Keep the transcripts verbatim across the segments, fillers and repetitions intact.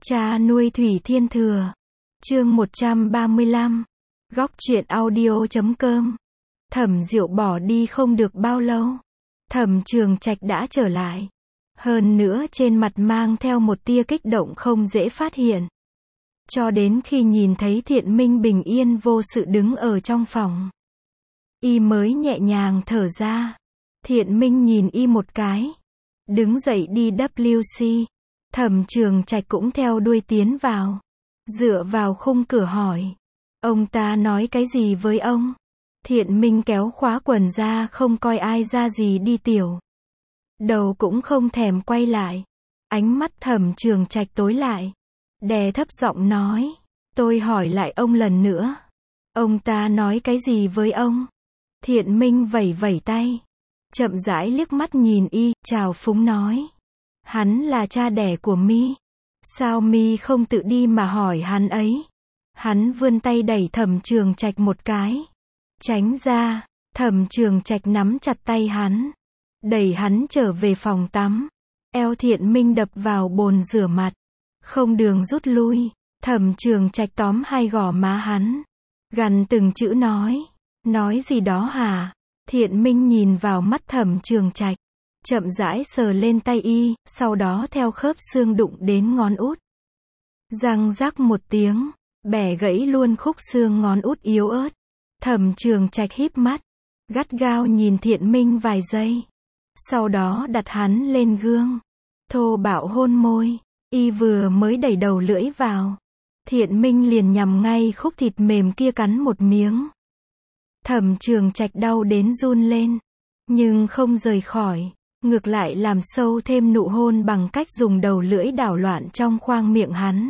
Cha nuôi Thủy Thiên Thừa. Chương một trăm ba mươi lăm. Góc truyện audio chấm com. Thẩm Diệu bỏ đi không được bao lâu, Thẩm Trường Trạch đã trở lại. Hơn nữa trên mặt mang theo một tia kích động không dễ phát hiện. Cho đến khi nhìn thấy Thiện Minh bình yên vô sự đứng ở trong phòng, y mới nhẹ nhàng thở ra. Thiện Minh nhìn y một cái, đứng dậy đi W C. Thẩm Trường Trạch cũng theo đuôi tiến vào, dựa vào khung cửa hỏi, ông ta nói cái gì với ông? Thiện Minh kéo khóa quần ra không coi ai ra gì đi tiểu. Đầu cũng không thèm quay lại. Ánh mắt Thẩm Trường Trạch tối lại, đè thấp giọng nói, tôi hỏi lại ông lần nữa. Ông ta nói cái gì với ông? Thiện Minh vẩy vẩy tay, chậm rãi liếc mắt nhìn y, trào phúng nói, hắn là cha đẻ của mi. Sao mi không tự đi mà hỏi hắn ấy? Hắn vươn tay đẩy Thẩm Trường Trạch một cái. Tránh ra. Thẩm Trường Trạch nắm chặt tay hắn, đẩy hắn trở về phòng tắm. Eo Thiện Minh đập vào bồn rửa mặt, không đường rút lui. Thẩm Trường Trạch tóm hai gò má hắn, gằn từng chữ nói, nói gì đó hả? Thiện Minh nhìn vào mắt Thẩm Trường Trạch, chậm rãi sờ lên tay y, sau đó theo khớp xương đụng đến ngón út. Răng rắc một tiếng, bẻ gãy luôn khúc xương ngón út yếu ớt. Thẩm Trường Trạch híp mắt, gắt gao nhìn Thiện Minh vài giây, sau đó đặt hắn lên gương, thô bạo hôn môi. Y vừa mới đẩy đầu lưỡi vào, Thiện Minh liền nhằm ngay khúc thịt mềm kia cắn một miếng. Thẩm Trường Trạch đau đến run lên, nhưng không rời khỏi, ngược lại làm sâu thêm nụ hôn bằng cách dùng đầu lưỡi đảo loạn trong khoang miệng hắn.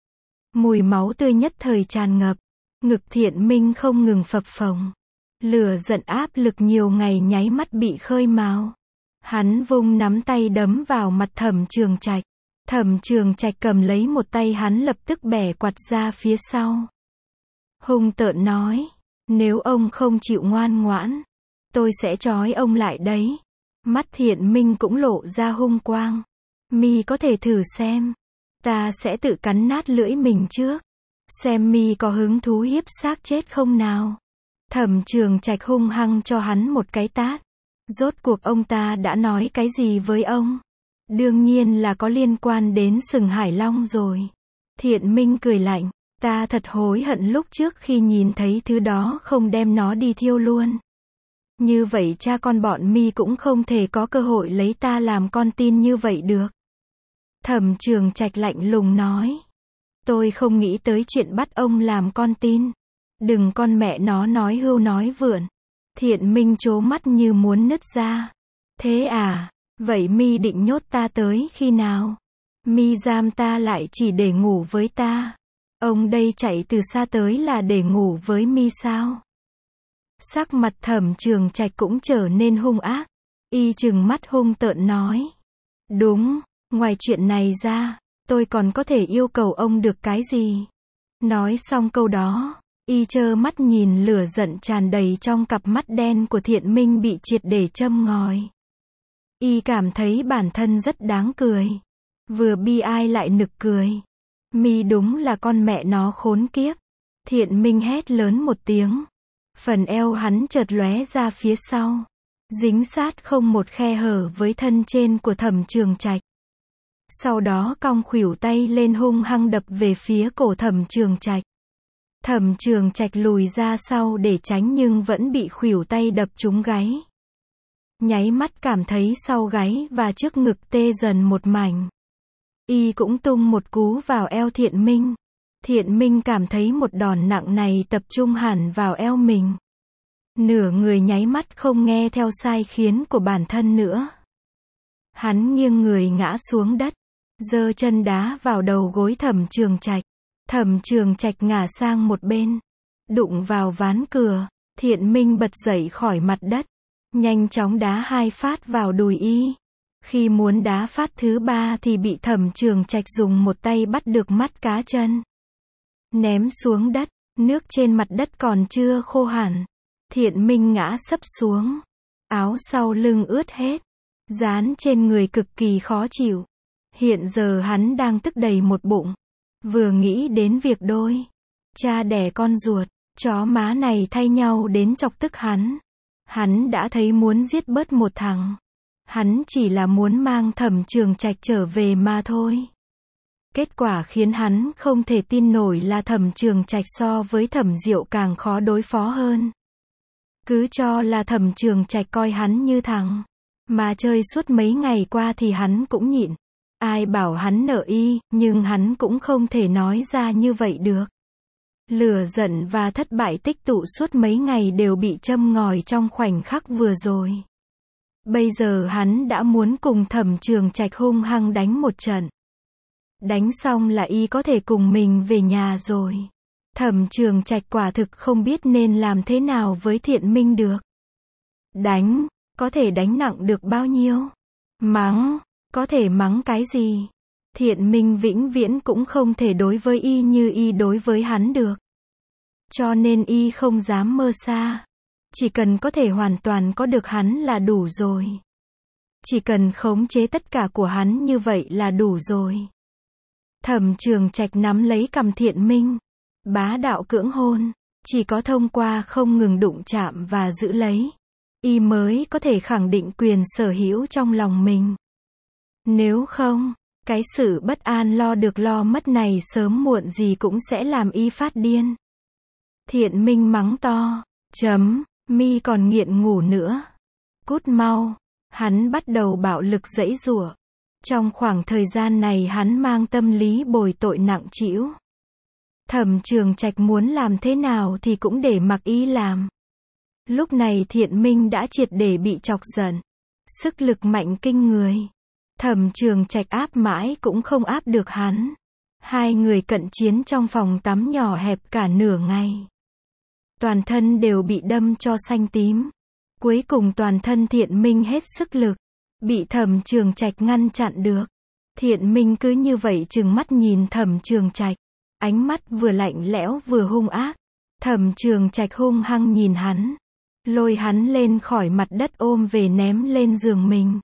Mùi máu tươi nhất thời tràn ngập, ngực Thiện Minh không ngừng phập phồng. Lửa giận áp lực nhiều ngày nháy mắt bị khơi mào. Hắn vung nắm tay đấm vào mặt Thẩm Trường Trạch. Thẩm Trường Trạch cầm lấy một tay hắn lập tức bẻ quạt ra phía sau. Hung tợn nói, nếu ông không chịu ngoan ngoãn, tôi sẽ trói ông lại đấy. Mắt Thiện Minh cũng lộ ra hung quang. Mi có thể thử xem, ta sẽ tự cắn nát lưỡi mình trước, xem mi có hứng thú hiếp xác chết không nào. Thẩm Trường Trạch hung hăng cho hắn một cái tát. Rốt cuộc ông ta đã nói cái gì với ông? Đương nhiên là có liên quan đến sừng Hải Long rồi. Thiện Minh cười lạnh, ta thật hối hận lúc trước khi nhìn thấy thứ đó không đem nó đi thiêu luôn. Như vậy cha con bọn mi cũng không thể có cơ hội lấy ta làm con tin như vậy được. Thẩm Trường Trạch lạnh lùng nói, tôi không nghĩ tới chuyện bắt ông làm con tin. Đừng con mẹ nó nói hưu nói vượn. Thiện Minh trố mắt như muốn nứt ra. Thế à, vậy mi định nhốt ta tới khi nào? Mi giam ta lại chỉ để ngủ với ta. Ông đây chạy từ xa tới là để ngủ với mi sao? Sắc mặt Thẩm Trường Trạch cũng trở nên hung ác. Y trừng mắt hung tợn nói, đúng, ngoài chuyện này ra, tôi còn có thể yêu cầu ông được cái gì? Nói xong câu đó, y trơ mắt nhìn lửa giận tràn đầy trong cặp mắt đen của Thiện Minh bị triệt để châm ngòi. Y cảm thấy bản thân rất đáng cười, vừa bi ai lại nực cười. Mi đúng là con mẹ nó khốn kiếp. Thiện Minh hét lớn một tiếng, phần eo hắn chợt lóe ra phía sau, dính sát không một khe hở với thân trên của Thẩm Trường Trạch. Sau đó cong khuỷu tay lên hung hăng đập về phía cổ Thẩm Trường Trạch. Thẩm Trường Trạch lùi ra sau để tránh nhưng vẫn bị khuỷu tay đập trúng gáy. Nháy mắt cảm thấy sau gáy và trước ngực tê dần một mảnh. Y cũng tung một cú vào eo Thiện Minh. Thiện Minh cảm thấy một đòn nặng này tập trung hẳn vào eo mình. Nửa người nháy mắt không nghe theo sai khiến của bản thân nữa. Hắn nghiêng người ngã xuống đất, giơ chân đá vào đầu gối Thẩm Trường Trạch. Thẩm Trường Trạch ngả sang một bên, đụng vào ván cửa. Thiện Minh bật dậy khỏi mặt đất, nhanh chóng đá hai phát vào đùi y. Khi muốn đá phát thứ ba thì bị Thẩm Trường Trạch dùng một tay bắt được mắt cá chân, ném xuống đất. Nước trên mặt đất còn chưa khô hẳn, Thiện Minh ngã sấp xuống, áo sau lưng ướt hết, dán trên người cực kỳ khó chịu. Hiện giờ hắn đang tức đầy một bụng, Vừa nghĩ đến việc đôi cha đẻ con ruột, chó má này thay nhau đến chọc tức hắn. Hắn đã thấy muốn giết bớt một thằng. Hắn chỉ là muốn mang Thẩm Trường Trạch trở về mà thôi. Kết quả khiến hắn không thể tin nổi là Thẩm Trường Trạch so với Thẩm Diệu càng khó đối phó hơn. Cứ cho là Thẩm Trường Trạch coi hắn như thằng mà chơi suốt mấy ngày qua thì hắn cũng nhịn. Ai bảo hắn nợ y, nhưng hắn cũng không thể nói ra như vậy được. Lửa giận và thất bại tích tụ suốt mấy ngày đều bị châm ngòi trong khoảnh khắc vừa rồi. Bây giờ hắn đã muốn cùng Thẩm Trường Trạch hung hăng đánh một trận. Đánh xong là y có thể cùng mình về nhà rồi. Thẩm Trường Trạch quả thực không biết nên làm thế nào với Thiện Minh được. Đánh, có thể đánh nặng được bao nhiêu? Mắng, có thể mắng cái gì? Thiện Minh vĩnh viễn cũng không thể đối với y như y đối với hắn được. Cho nên y không dám mơ xa. Chỉ cần có thể hoàn toàn có được hắn là đủ rồi. Chỉ cần khống chế tất cả của hắn như vậy là đủ rồi. Thẩm Trường Trạch nắm lấy cằm Thiện Minh, bá đạo cưỡng hôn. Chỉ có thông qua không ngừng đụng chạm và giữ lấy, y mới có thể khẳng định quyền sở hữu trong lòng mình. Nếu không, cái sự bất an lo được lo mất này sớm muộn gì cũng sẽ làm y phát điên. Thiện Minh mắng to, chấm, mi còn nghiện ngủ nữa. Cút mau. Hắn bắt đầu bạo lực giãy giụa. Trong khoảng thời gian này hắn mang tâm lý bồi tội nặng trĩu. Thẩm Trường Trạch muốn làm thế nào thì cũng để mặc y làm. Lúc này Thiện Minh đã triệt để bị chọc giận. Sức lực mạnh kinh người. Thẩm Trường Trạch áp mãi cũng không áp được hắn. Hai người cận chiến trong phòng tắm nhỏ hẹp cả nửa ngày. Toàn thân đều bị đâm cho xanh tím. Cuối cùng toàn thân Thiện Minh hết sức lực. Bị Thẩm Trường Trạch ngăn chặn được. Thiện Minh cứ như vậy trừng mắt nhìn Thẩm Trường Trạch. Ánh mắt vừa lạnh lẽo vừa hung ác. Thẩm Trường Trạch hung hăng nhìn hắn. Lôi hắn lên khỏi mặt đất ôm về ném lên giường mình.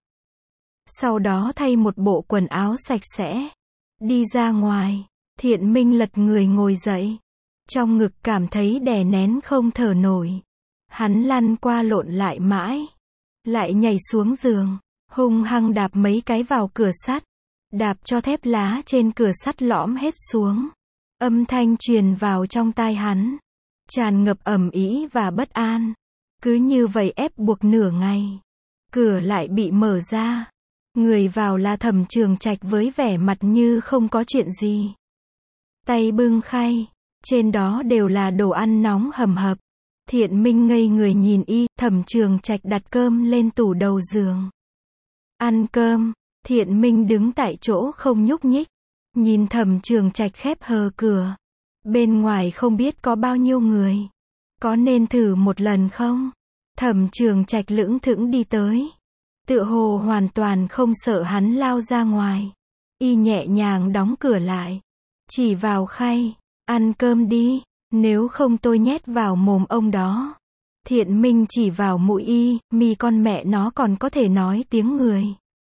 Sau đó thay một bộ quần áo sạch sẽ. Đi ra ngoài. Thiện Minh lật người ngồi dậy. Trong ngực cảm thấy đè nén không thở nổi. Hắn lăn qua lộn lại mãi. Lại nhảy xuống giường. Hung hăng đạp mấy cái vào cửa sắt. Đạp cho thép lá trên cửa sắt lõm hết xuống. Âm thanh truyền vào trong tai hắn. Tràn ngập ầm ĩ và bất an. Cứ như vậy ép buộc nửa ngày. Cửa lại bị mở ra. Người vào là Thẩm Trường Trạch với vẻ mặt như không có chuyện gì. Tay bưng khay. Trên đó đều là đồ ăn nóng hầm hập. Thiện Minh ngây người nhìn y. Thẩm Trường Trạch đặt cơm lên tủ đầu giường. Ăn cơm. Thiện Minh đứng tại chỗ không nhúc nhích. Nhìn Thẩm Trường Trạch khép hờ cửa. Bên ngoài không biết có bao nhiêu người. Có nên thử một lần không? Thẩm Trường Trạch lững thững đi tới. Tựa hồ hoàn toàn không sợ hắn lao ra ngoài. Y nhẹ nhàng đóng cửa lại. Chỉ vào khay. Ăn cơm đi. Nếu không tôi nhét vào mồm ông đó. Thiện Minh chỉ vào mũi y. Mi con mẹ nó còn có thể nói tiếng người.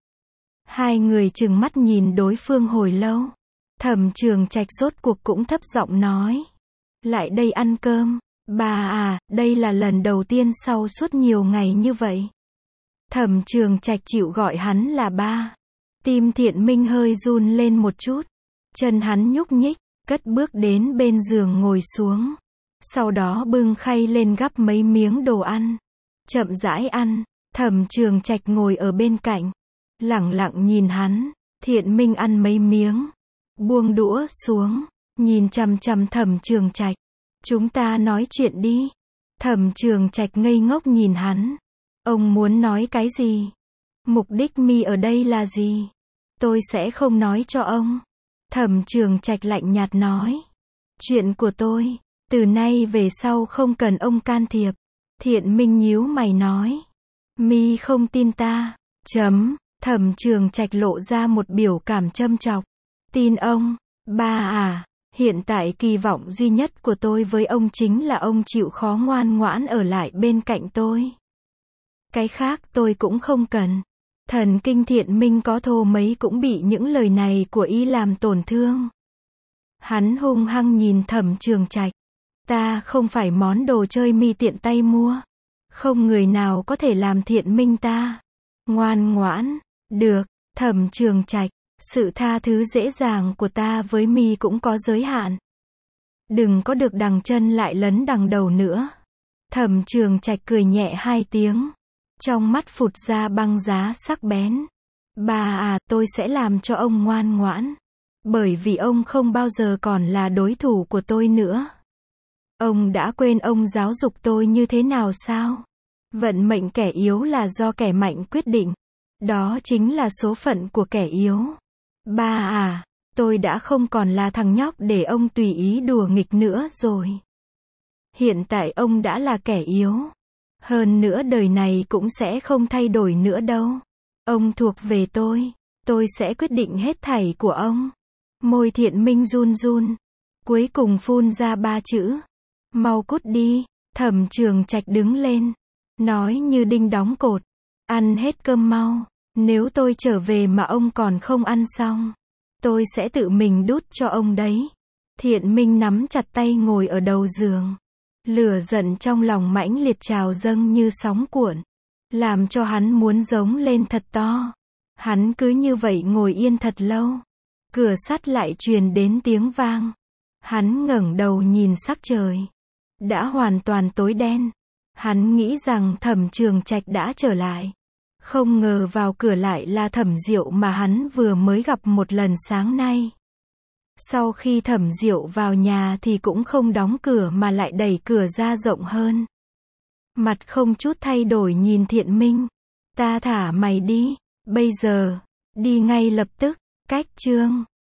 Hai người trừng mắt nhìn đối phương hồi lâu. Thẩm Trường Trạch rốt cuộc cũng thấp giọng nói. Lại đây ăn cơm. Bà à, đây là lần đầu tiên sau suốt nhiều ngày như vậy. Thẩm Trường Trạch chịu gọi hắn là ba. Tim Thiện Minh hơi run lên một chút. Chân hắn nhúc nhích, cất bước đến bên giường ngồi xuống. Sau đó bưng khay lên gắp mấy miếng đồ ăn. Chậm rãi ăn. Thẩm Trường Trạch ngồi ở bên cạnh. Lẳng lặng nhìn hắn. Thiện Minh ăn mấy miếng. Buông đũa xuống. Nhìn chằm chằm Thẩm Trường Trạch. Chúng ta nói chuyện đi. Thẩm Trường Trạch ngây ngốc nhìn hắn. Ông muốn nói cái gì? Mục đích mi ở đây là gì? Tôi sẽ không nói cho ông. Thẩm Trường Trạch lạnh nhạt nói. Chuyện của tôi, từ nay về sau không cần ông can thiệp. Thiện Minh nhíu mày nói. Mi không tin ta. Chấm. Thẩm Trường Trạch lộ ra một biểu cảm châm chọc. Tin ông. Ba à. Hiện tại kỳ vọng duy nhất của tôi với ông chính là ông chịu khó ngoan ngoãn ở lại bên cạnh tôi. Cái khác tôi cũng không cần. Thần kinh Thiện Minh có thô mấy cũng bị những lời này của y làm tổn thương. Hắn hung hăng nhìn Thẩm Trường Trạch. Ta không phải món đồ chơi mi tiện tay mua. Không người nào có thể làm thiện minh ta. Ngoan ngoãn. Được, Thẩm Trường Trạch. Sự tha thứ dễ dàng của ta với mi cũng có giới hạn. Đừng có được đằng chân lại lấn đằng đầu nữa. Thẩm Trường Trạch cười nhẹ hai tiếng. Trong mắt phụt ra băng giá sắc bén. Bà à, tôi sẽ làm cho ông ngoan ngoãn. Bởi vì ông không bao giờ còn là đối thủ của tôi nữa. Ông đã quên ông giáo dục tôi như thế nào sao? Vận mệnh kẻ yếu là do kẻ mạnh quyết định. Đó chính là số phận của kẻ yếu. Ba à, tôi đã không còn là thằng nhóc để ông tùy ý đùa nghịch nữa rồi. Hiện tại ông đã là kẻ yếu. Hơn nữa đời này cũng sẽ không thay đổi nữa đâu. Ông thuộc về tôi. Tôi sẽ quyết định hết thảy của ông. Môi Thiện Minh run run. Cuối cùng phun ra ba chữ. Mau cút đi. Thẩm Trường Trạch đứng lên. Nói như đinh đóng cột. Ăn hết cơm mau. Nếu tôi trở về mà ông còn không ăn xong, tôi sẽ tự mình đút cho ông đấy. Thiện Minh nắm chặt tay ngồi ở đầu giường. Lửa giận trong lòng mãnh liệt trào dâng như sóng cuộn. Làm cho hắn muốn giống lên thật to. Hắn cứ như vậy ngồi yên thật lâu. Cửa sắt lại truyền đến tiếng vang. Hắn ngẩng đầu nhìn sắc trời. Đã hoàn toàn tối đen. Hắn nghĩ rằng Thẩm Trường Trạch đã trở lại. Không ngờ vào cửa lại là Thẩm Diệu mà hắn vừa mới gặp một lần sáng nay. Sau khi Thẩm Diệu vào nhà thì cũng không đóng cửa mà lại đẩy cửa ra rộng hơn. Mặt không chút thay đổi nhìn Thiện Minh. Ta thả mày đi. Bây giờ. Đi ngay lập tức. Cách chương.